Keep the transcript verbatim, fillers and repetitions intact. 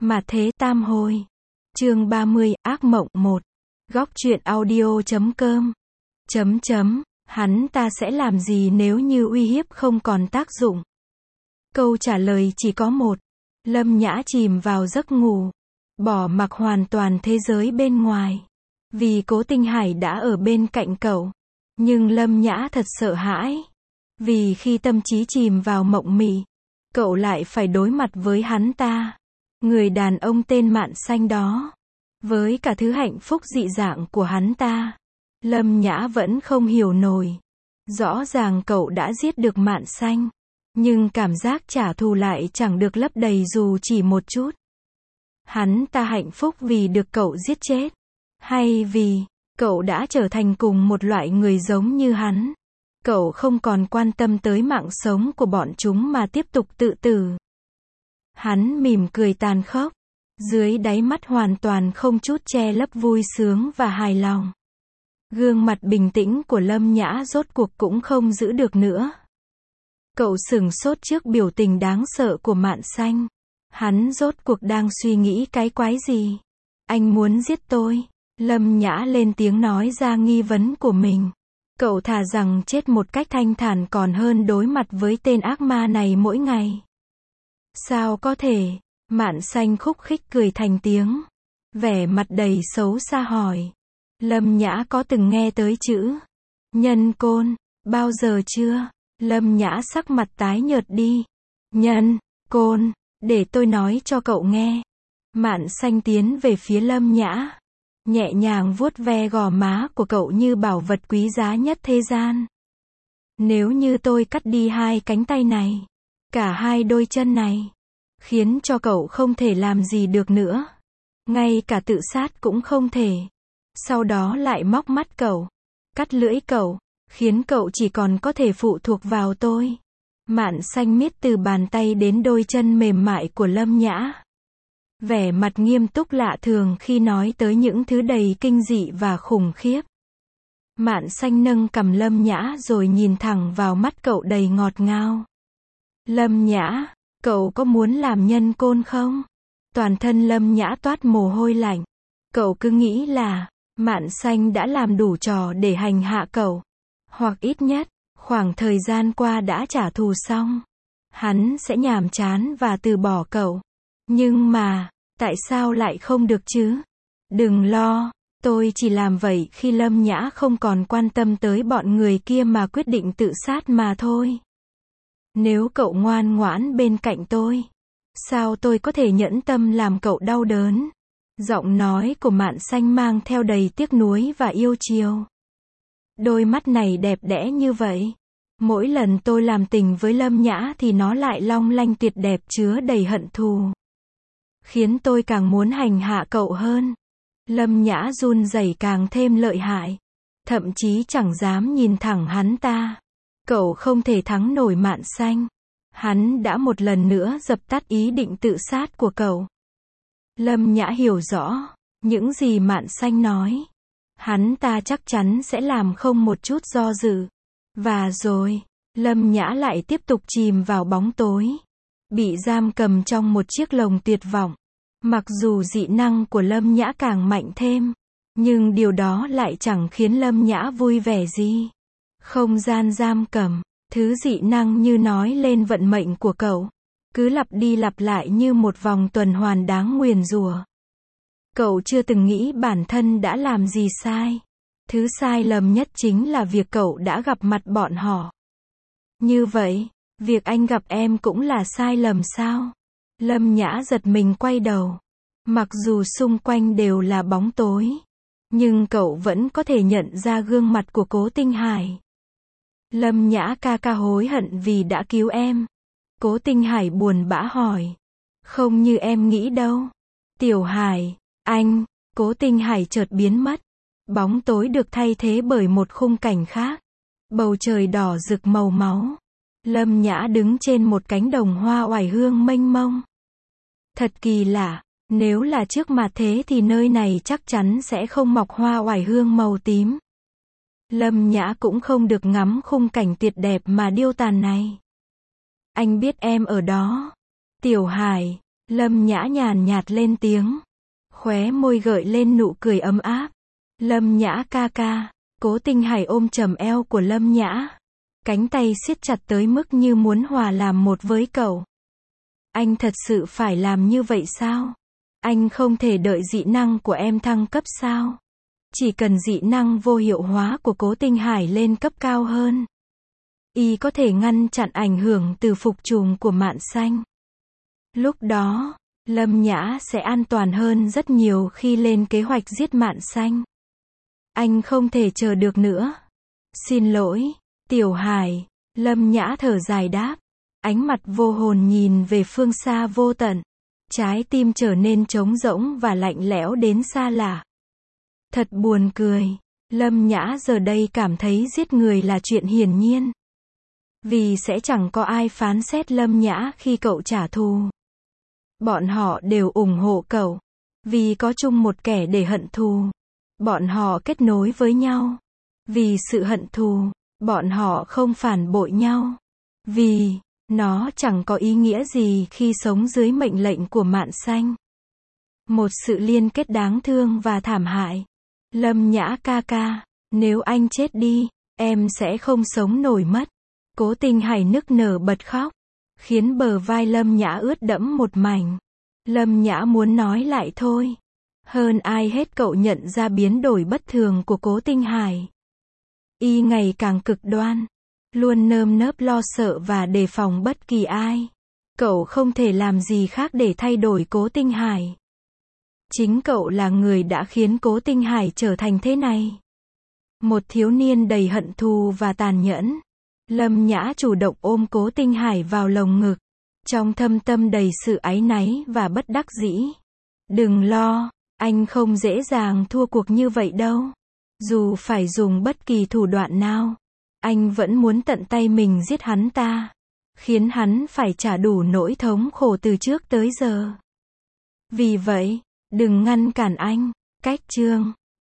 Mà thế tam hồi. Chương ba mươi, ác mộng một. Góc truyện audio chấm com. Chấm chấm, hắn ta sẽ làm gì nếu như uy hiếp không còn tác dụng? Câu trả lời chỉ có một. Lâm Nhã chìm vào giấc ngủ, bỏ mặc hoàn toàn thế giới bên ngoài. Vì Cố Tinh Hải đã ở bên cạnh cậu. Nhưng Lâm Nhã thật sợ hãi. Vì khi tâm trí chìm vào mộng mị, cậu lại phải đối mặt với hắn ta. Người đàn ông tên Mạn Xanh đó. Với cả thứ hạnh phúc dị dạng của hắn ta, Lâm Nhã vẫn không hiểu nổi. Rõ ràng cậu đã giết được Mạn Xanh, nhưng cảm giác trả thù lại chẳng được lấp đầy dù chỉ một chút. Hắn ta hạnh phúc vì được cậu giết chết, hay vì cậu đã trở thành cùng một loại người giống như hắn? Cậu không còn quan tâm tới mạng sống của bọn chúng mà tiếp tục tự tử. Hắn mỉm cười tàn khốc, dưới đáy mắt hoàn toàn không chút che lấp vui sướng và hài lòng. Gương mặt bình tĩnh của Lâm Nhã rốt cuộc cũng không giữ được nữa. Cậu sửng sốt trước biểu tình đáng sợ của Mạn Xanh. Hắn rốt cuộc đang suy nghĩ cái quái gì? Anh muốn giết tôi? Lâm Nhã lên tiếng nói ra nghi vấn của mình. Cậu thà rằng chết một cách thanh thản còn hơn đối mặt với tên ác ma này mỗi ngày. Sao có thể? Mạn Xanh khúc khích cười thành tiếng, vẻ mặt đầy xấu xa hỏi. Lâm Nhã có từng nghe tới chữ nhân côn bao giờ chưa? Lâm Nhã sắc mặt tái nhợt đi. Nhân côn, để tôi nói cho cậu nghe. Mạn Xanh tiến về phía Lâm Nhã, nhẹ nhàng vuốt ve gò má của cậu như bảo vật quý giá nhất thế gian. Nếu như tôi cắt đi hai cánh tay này, cả hai đôi chân này, khiến cho cậu không thể làm gì được nữa, ngay cả tự sát cũng không thể. Sau đó lại móc mắt cậu, cắt lưỡi cậu, khiến cậu chỉ còn có thể phụ thuộc vào tôi. Mạn Xanh miết từ bàn tay đến đôi chân mềm mại của Lâm Nhã, vẻ mặt nghiêm túc lạ thường khi nói tới những thứ đầy kinh dị và khủng khiếp. Mạn Xanh nâng cằm Lâm Nhã rồi nhìn thẳng vào mắt cậu đầy ngọt ngào. Lâm Nhã, cậu có muốn làm nhân côn không? Toàn thân Lâm Nhã toát mồ hôi lạnh. Cậu cứ nghĩ là Mạn Xanh đã làm đủ trò để hành hạ cậu, hoặc ít nhất khoảng thời gian qua đã trả thù xong, hắn sẽ nhàm chán và từ bỏ cậu. Nhưng mà tại sao lại không được chứ? Đừng lo, tôi chỉ làm vậy khi Lâm Nhã không còn quan tâm tới bọn người kia mà quyết định tự sát mà thôi. Nếu cậu ngoan ngoãn bên cạnh tôi, sao tôi có thể nhẫn tâm làm cậu đau đớn? Giọng nói của Mạn Xanh mang theo đầy tiếc nuối và yêu chiều. Đôi mắt này đẹp đẽ như vậy. Mỗi lần tôi làm tình với Lâm Nhã thì nó lại long lanh tuyệt đẹp chứa đầy hận thù, khiến tôi càng muốn hành hạ cậu hơn. Lâm Nhã run rẩy càng thêm lợi hại, thậm chí chẳng dám nhìn thẳng hắn ta. Cậu không thể thắng nổi Mạn Xanh. Hắn đã một lần nữa dập tắt ý định tự sát của cậu. Lâm Nhã hiểu rõ những gì Mạn Xanh nói. Hắn ta chắc chắn sẽ làm không một chút do dự. Và rồi, Lâm Nhã lại tiếp tục chìm vào bóng tối, bị giam cầm trong một chiếc lồng tuyệt vọng. Mặc dù dị năng của Lâm Nhã càng mạnh thêm, nhưng điều đó lại chẳng khiến Lâm Nhã vui vẻ gì. Không gian giam cầm, thứ dị năng như nói lên vận mệnh của cậu, cứ lặp đi lặp lại như một vòng tuần hoàn đáng nguyền rủa. Cậu chưa từng nghĩ bản thân đã làm gì sai. Thứ sai lầm nhất chính là việc cậu đã gặp mặt bọn họ. Như vậy, việc anh gặp em cũng là sai lầm sao? Lâm Nhã giật mình quay đầu. Mặc dù xung quanh đều là bóng tối, nhưng cậu vẫn có thể nhận ra gương mặt của Cố Tinh Hải. Lâm Nhã ca ca hối hận vì đã cứu em. Cố Tinh Hải buồn bã hỏi. Không như em nghĩ đâu. Tiểu Hải, anh. Cố Tinh Hải chợt biến mất. Bóng tối được thay thế bởi một khung cảnh khác. Bầu trời đỏ rực màu máu. Lâm Nhã đứng trên một cánh đồng hoa oải hương mênh mông. Thật kỳ lạ, nếu là trước mặt thế thì nơi này chắc chắn sẽ không mọc hoa oải hương màu tím. Lâm Nhã cũng không được ngắm khung cảnh tuyệt đẹp mà điêu tàn này. Anh biết em ở đó. Tiểu Hải, Lâm Nhã nhàn nhạt lên tiếng. Khóe môi gợi lên nụ cười ấm áp. Lâm Nhã ca ca. Cố Tinh Hải ôm chầm eo của Lâm Nhã. Cánh tay siết chặt tới mức như muốn hòa làm một với cậu. Anh thật sự phải làm như vậy sao? Anh không thể đợi dị năng của em thăng cấp sao? Chỉ cần dị năng vô hiệu hóa của Cố Tinh Hải lên cấp cao hơn, y có thể ngăn chặn ảnh hưởng từ phục trùng của Mạn Xanh. Lúc đó, Lâm Nhã sẽ an toàn hơn rất nhiều khi lên kế hoạch giết Mạn Xanh. Anh không thể chờ được nữa. Xin lỗi, Tiểu Hải. Lâm Nhã thở dài đáp. Ánh mặt vô hồn nhìn về phương xa vô tận. Trái tim trở nên trống rỗng và lạnh lẽo đến xa lạ. Thật buồn cười. Lâm Nhã giờ đây cảm thấy giết người là chuyện hiển nhiên. Vì sẽ chẳng có ai phán xét Lâm Nhã khi cậu trả thù. Bọn họ đều ủng hộ cậu. Vì có chung một kẻ để hận thù. Bọn họ kết nối với nhau. Vì sự hận thù, bọn họ không phản bội nhau. Vì nó chẳng có ý nghĩa gì khi sống dưới mệnh lệnh của Mạn Xanh. Một sự liên kết đáng thương và thảm hại. Lâm Nhã ca ca, nếu anh chết đi, em sẽ không sống nổi mất. Cố Tinh Hải nức nở bật khóc, khiến bờ vai Lâm Nhã ướt đẫm một mảnh. Lâm Nhã muốn nói lại thôi. Hơn ai hết cậu nhận ra biến đổi bất thường của Cố Tinh Hải. Y ngày càng cực đoan, luôn nơm nớp lo sợ và đề phòng bất kỳ ai. Cậu không thể làm gì khác để thay đổi Cố Tinh Hải. Chính cậu là người đã khiến Cố Tinh Hải trở thành thế này. Một thiếu niên đầy hận thù và tàn nhẫn. Lâm Nhã chủ động ôm Cố Tinh Hải vào lồng ngực. Trong thâm tâm đầy sự áy náy và bất đắc dĩ. Đừng lo, anh không dễ dàng thua cuộc như vậy đâu. Dù phải dùng bất kỳ thủ đoạn nào, anh vẫn muốn tận tay mình giết hắn ta. Khiến hắn phải trả đủ nỗi thống khổ từ trước tới giờ. Vì vậy, đừng ngăn cản anh. Cách chương